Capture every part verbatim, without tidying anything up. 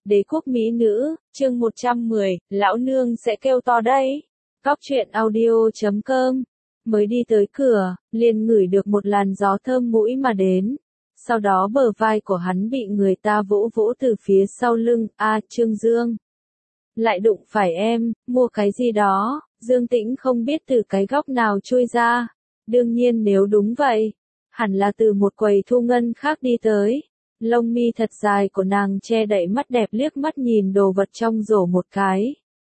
Đế quốc mỹ nữ, chương một trăm mười, lão nương sẽ kêu to đấy. Góc truyện audio chấm com. Mới đi tới cửa, liền ngửi được một làn gió thơm mũi mà đến. Sau đó bờ vai của hắn bị người ta vỗ vỗ từ phía sau lưng, a Trương Dương. Lại đụng phải em, mua cái gì đó, Dương Tĩnh không biết từ cái góc nào chui ra. Đương nhiên nếu đúng vậy, hẳn là từ một quầy thu ngân khác đi tới. Lông mi thật dài của nàng che đậy mắt đẹp liếc mắt nhìn đồ vật trong rổ một cái.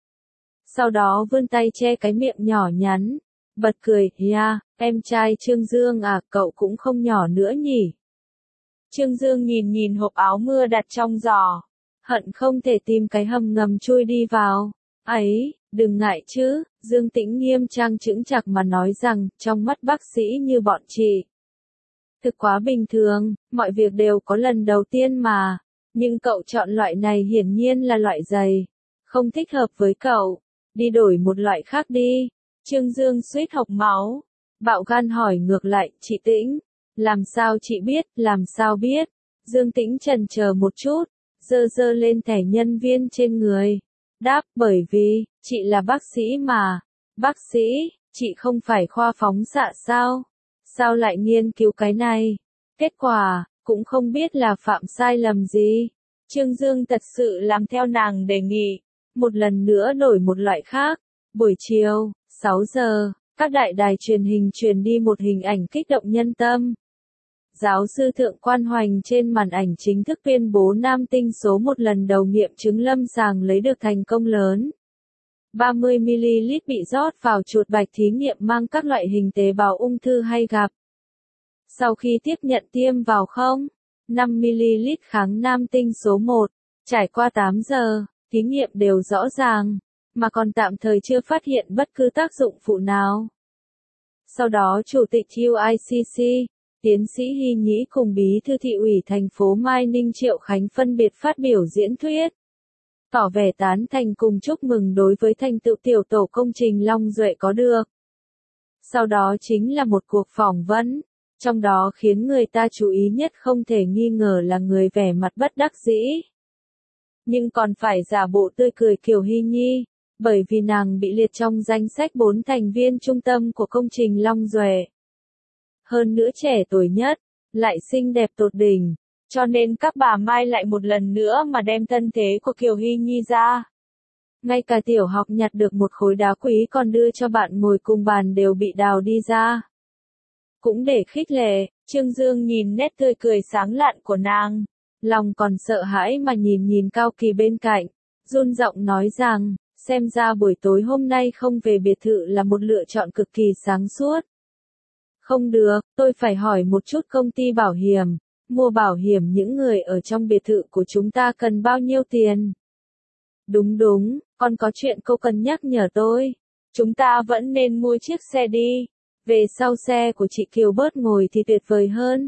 Sau đó vươn tay che cái miệng nhỏ nhắn, bật cười, ya, em trai Trương Dương à, cậu cũng không nhỏ nữa nhỉ. Trương Dương nhìn nhìn hộp áo mưa đặt trong giỏ, hận không thể tìm cái hầm ngầm chui đi vào. Ấy, đừng ngại chứ, Dương Tĩnh nghiêm trang chững chạc mà nói rằng, trong mắt bác sĩ như bọn chị. Thực quá bình thường, mọi việc đều có lần đầu tiên mà. Nhưng cậu chọn loại này hiển nhiên là loại giày. Không thích hợp với cậu. Đi đổi một loại khác đi. Trương Dương suýt hộc máu. Bạo gan hỏi ngược lại, chị Tĩnh. Làm sao chị biết, làm sao biết. Dương Tĩnh chần chờ một chút. Dơ dơ lên thẻ nhân viên trên người. Đáp, bởi vì, chị là bác sĩ mà. Bác sĩ, chị không phải khoa phóng xạ sao? Sao lại nghiên cứu cái này? Kết quả, cũng không biết là phạm sai lầm gì. Trương Dương thật sự làm theo nàng đề nghị. Một lần nữa đổi một loại khác. Buổi chiều, sáu giờ, các đại đài truyền hình truyền đi một hình ảnh kích động nhân tâm. Giáo sư Thượng Quan Hoành trên màn ảnh chính thức tuyên bố nam tinh số một lần đầu nghiệm chứng lâm sàng lấy được thành công lớn. ba mươi mi-li-lít bị rót vào chuột bạch thí nghiệm mang các loại hình tế bào ung thư hay gặp. Sau khi tiếp nhận tiêm vào không, năm mi-li-lít kháng nam tinh số một, trải qua tám giờ, thí nghiệm đều rõ ràng, mà còn tạm thời chưa phát hiện bất cứ tác dụng phụ nào. Sau đó Chủ tịch u i xê xê, tiến sĩ Hy Nhĩ cùng Bí thư thị ủy thành phố Mai Ninh Triệu Khánh phân biệt phát biểu diễn thuyết. Tỏ vẻ tán thành cùng chúc mừng đối với thành tựu tiểu tổ công trình Long Duệ có được. Sau đó chính là một cuộc phỏng vấn, trong đó khiến người ta chú ý nhất không thể nghi ngờ là người vẻ mặt bất đắc dĩ. Nhưng còn phải giả bộ tươi cười kiểu Hy Nhi, bởi vì nàng bị liệt trong danh sách bốn thành viên trung tâm của công trình Long Duệ. Hơn nữa trẻ tuổi nhất, lại xinh đẹp tột đỉnh. Cho nên các bà Mai lại một lần nữa mà đem thân thế của Kiều Hy Nhi ra. Ngay cả tiểu học nhặt được một khối đá quý còn đưa cho bạn ngồi cùng bàn đều bị đào đi ra. Cũng để khích lệ, Trương Dương nhìn nét tươi cười sáng lạn của nàng. Lòng còn sợ hãi mà nhìn nhìn Cao Kỳ bên cạnh. Run giọng nói rằng, xem ra buổi tối hôm nay không về biệt thự là một lựa chọn cực kỳ sáng suốt. Không được, tôi phải hỏi một chút công ty bảo hiểm. Mua bảo hiểm những người ở trong biệt thự của chúng ta cần bao nhiêu tiền? Đúng đúng, còn có chuyện cô cần nhắc nhở tôi. Chúng ta vẫn nên mua chiếc xe đi. Về sau xe của chị Kiều bớt ngồi thì tuyệt vời hơn.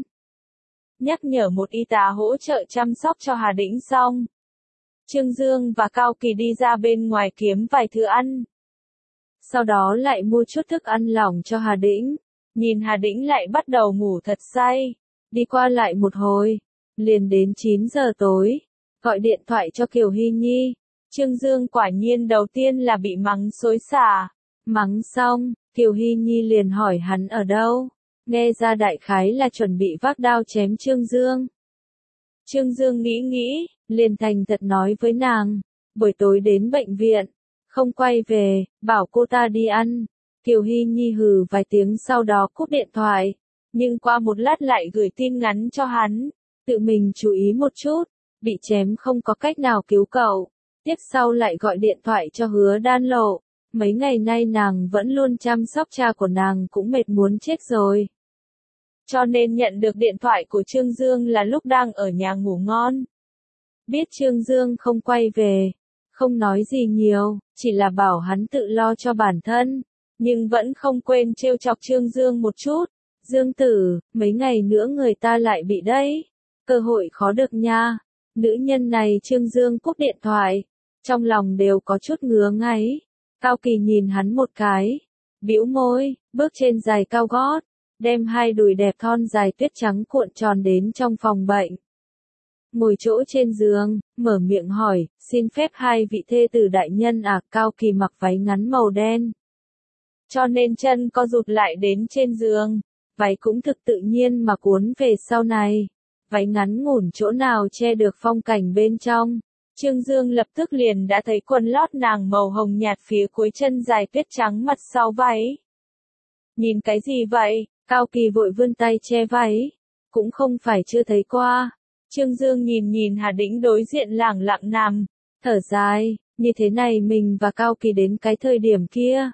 Nhắc nhở một y tá hỗ trợ chăm sóc cho Hà Đĩnh xong. Trương Dương và Cao Kỳ đi ra bên ngoài kiếm vài thứ ăn. Sau đó lại mua chút thức ăn lỏng cho Hà Đĩnh. Nhìn Hà Đĩnh lại bắt đầu ngủ thật say. Đi qua lại một hồi, liền đến chín giờ tối, gọi điện thoại cho Kiều Hy Nhi. Trương Dương quả nhiên đầu tiên là bị mắng xối xả. Mắng xong, Kiều Hy Nhi liền hỏi hắn ở đâu. Nghe ra đại khái là chuẩn bị vác đao chém Trương Dương. Trương Dương nghĩ nghĩ, liền thành thật nói với nàng, buổi tối đến bệnh viện, không quay về, bảo cô ta đi ăn. Kiều Hy Nhi hừ vài tiếng sau đó cúp điện thoại. Nhưng qua một lát lại gửi tin ngắn cho hắn, tự mình chú ý một chút, bị chém không có cách nào cứu cậu. Tiếp sau lại gọi điện thoại cho Hứa Đan Lộ, mấy ngày nay nàng vẫn luôn chăm sóc cha của nàng cũng mệt muốn chết rồi. Cho nên nhận được điện thoại của Trương Dương là lúc đang ở nhà ngủ ngon. Biết Trương Dương không quay về, không nói gì nhiều, chỉ là bảo hắn tự lo cho bản thân, nhưng vẫn không quên trêu chọc Trương Dương một chút. Dương tử, mấy ngày nữa người ta lại bị đấy. Cơ hội khó được nha. Nữ nhân này Trương Dương cúp điện thoại. Trong lòng đều có chút ngứa ngáy. Cao Kỳ nhìn hắn một cái. Bĩu môi, bước trên giày cao gót. Đem hai đùi đẹp thon dài tuyết trắng cuộn tròn đến trong phòng bệnh. ngồi chỗ trên giường, mở miệng hỏi, xin phép hai vị thê tử đại nhân à. Cao Kỳ mặc váy ngắn màu đen, cho nên chân co rụt lại đến trên giường, váy cũng thực tự nhiên mà cuốn về sau này. Váy ngắn ngủn chỗ nào che được phong cảnh bên trong. Trương Dương lập tức liền đã thấy quần lót nàng màu hồng nhạt phía cuối chân dài tuyết trắng mặt sau váy. Nhìn cái gì vậy? Cao Kỳ vội vươn tay che váy. Cũng không phải chưa thấy qua. Trương Dương nhìn nhìn Hà Đĩnh đối diện lẳng lặng nằm, thở dài, như thế này mình và Cao Kỳ đến cái thời điểm kia.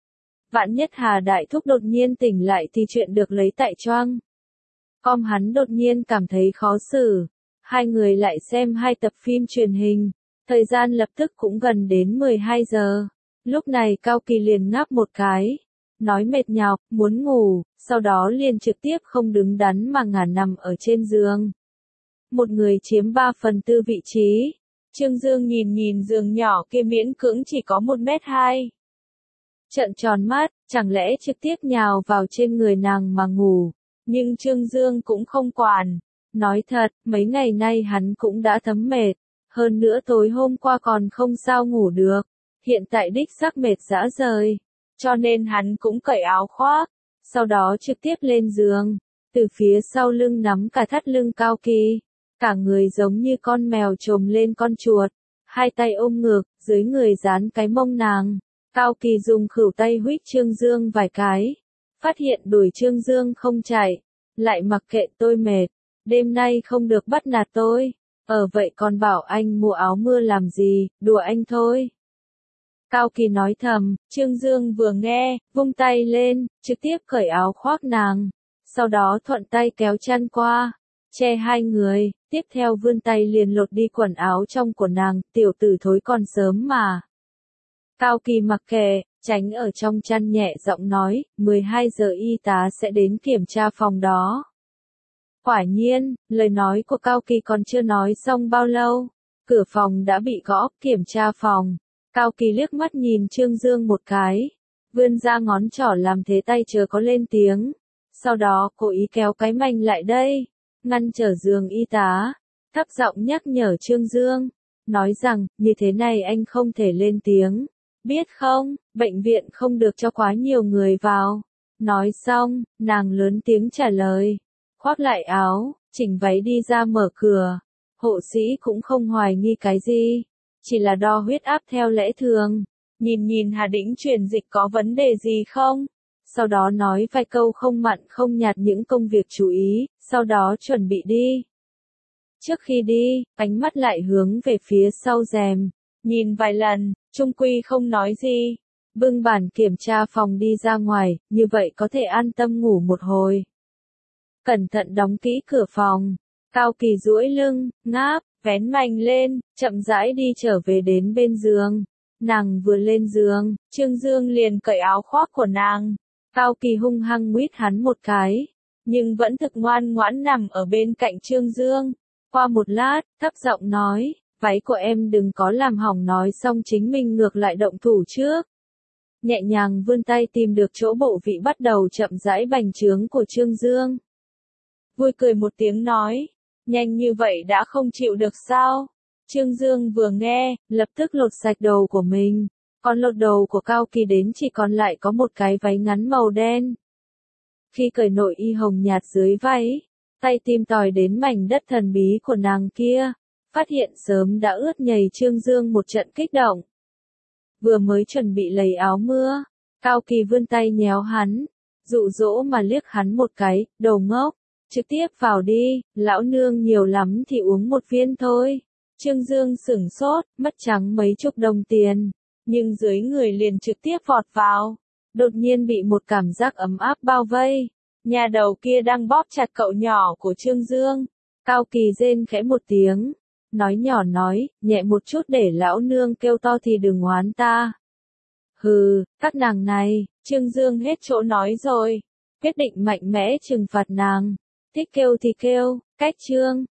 Vạn nhất Hà Đại Thúc đột nhiên tỉnh lại thì chuyện được lấy tại choang. Com hắn đột nhiên cảm thấy khó xử. Hai người lại xem hai tập phim truyền hình. Thời gian lập tức cũng gần đến mười hai giờ. Lúc này Cao Kỳ liền ngáp một cái. Nói mệt nhọc, muốn ngủ, sau đó liền trực tiếp không đứng đắn mà ngả nằm ở trên giường. Một người chiếm ba phần tư vị trí. Trương Dương nhìn nhìn giường nhỏ kia miễn cưỡng chỉ có một mét hai. Trợn tròn mắt, chẳng lẽ trực tiếp nhào vào trên người nàng mà ngủ. Nhưng Trương Dương cũng không quản. Nói thật, mấy ngày nay hắn cũng đã thấm mệt. Hơn nữa tối hôm qua còn không sao ngủ được. Hiện tại đích xác mệt rã rời. Cho nên hắn cũng cởi áo khoác. Sau đó trực tiếp lên giường. Từ phía sau lưng nắm cả thắt lưng Cao Kỳ. Cả người giống như con mèo trồm lên con chuột. Hai tay ôm ngực, dưới người dán cái mông nàng. Cao Kỳ dùng khửu tay huých Trương Dương vài cái. Phát hiện đuổi Trương Dương không chạy. Lại mặc kệ tôi mệt. Đêm nay không được bắt nạt tôi. Ở vậy còn bảo anh mua áo mưa làm gì, đùa anh thôi. Cao Kỳ nói thầm, Trương Dương vừa nghe, vung tay lên, trực tiếp cởi áo khoác nàng. Sau đó thuận tay kéo chăn qua, che hai người, tiếp theo vươn tay liền lột đi quần áo trong của nàng, tiểu tử thối còn sớm mà. Cao Kỳ mặc kệ, tránh ở trong chăn nhẹ giọng nói, mười hai giờ y tá sẽ đến kiểm tra phòng đó. Quả nhiên, lời nói của Cao Kỳ còn chưa nói xong bao lâu, cửa phòng đã bị gõ, kiểm tra phòng. Cao Kỳ liếc mắt nhìn Trương Dương một cái, vươn ra ngón trỏ làm thế tay chờ có lên tiếng. Sau đó cố ý kéo cái mành lại đây, ngăn trở giường y tá, thấp giọng nhắc nhở Trương Dương, nói rằng, như thế này anh không thể lên tiếng. Biết không, bệnh viện không được cho quá nhiều người vào. Nói xong, nàng lớn tiếng trả lời. Khoác lại áo, chỉnh váy đi ra mở cửa. Hộ sĩ cũng không hoài nghi cái gì. Chỉ là đo huyết áp theo lẽ thường. Nhìn nhìn Hà Đĩnh truyền dịch có vấn đề gì không? Sau đó nói vài câu không mặn không nhạt những công việc chú ý, sau đó chuẩn bị đi. Trước khi đi, ánh mắt lại hướng về phía sau rèm. Nhìn vài lần, trung quy không nói gì. Bưng bản kiểm tra phòng đi ra ngoài, như vậy có thể an tâm ngủ một hồi. Cẩn thận đóng kỹ cửa phòng. Cao Kỳ duỗi lưng, ngáp, vén mành lên, chậm rãi đi trở về đến bên giường. Nàng vừa lên giường, Trương Dương liền cởi áo khoác của nàng. Cao Kỳ hung hăng nguyết hắn một cái, nhưng vẫn thực ngoan ngoãn nằm ở bên cạnh Trương Dương. Qua một lát, thấp giọng nói, váy của em đừng có làm hỏng, nói xong chính mình ngược lại động thủ trước. Nhẹ nhàng vươn tay tìm được chỗ bộ vị bắt đầu chậm rãi bành trướng của Trương Dương. Vui cười một tiếng nói, nhanh như vậy đã không chịu được sao? Trương Dương vừa nghe, lập tức lột sạch đầu của mình, còn lột đầu của Cao Kỳ đến chỉ còn lại có một cái váy ngắn màu đen. Khi cởi nội y hồng nhạt dưới váy, tay tìm tòi đến mảnh đất thần bí của nàng kia, phát hiện sớm đã ướt nhầy. Trương Dương một trận kích động. Vừa mới chuẩn bị lấy áo mưa, Cao Kỳ vươn tay nhéo hắn, dụ dỗ mà liếc hắn một cái, đồ ngốc, trực tiếp vào đi, lão nương nhiều lắm thì uống một viên thôi. Trương Dương sửng sốt, mất trắng mấy chục đồng tiền, nhưng dưới người liền trực tiếp vọt vào, đột nhiên bị một cảm giác ấm áp bao vây. Nhà đầu kia đang bóp chặt cậu nhỏ của Trương Dương. Cao Kỳ rên khẽ một tiếng, nói nhỏ nói, nhẹ một chút để lão nương kêu to thì đừng oán ta. Hừ, các nàng này, Trương Dương hết chỗ nói rồi, quyết định mạnh mẽ trừng phạt nàng. Thích kêu thì kêu, cách Trương,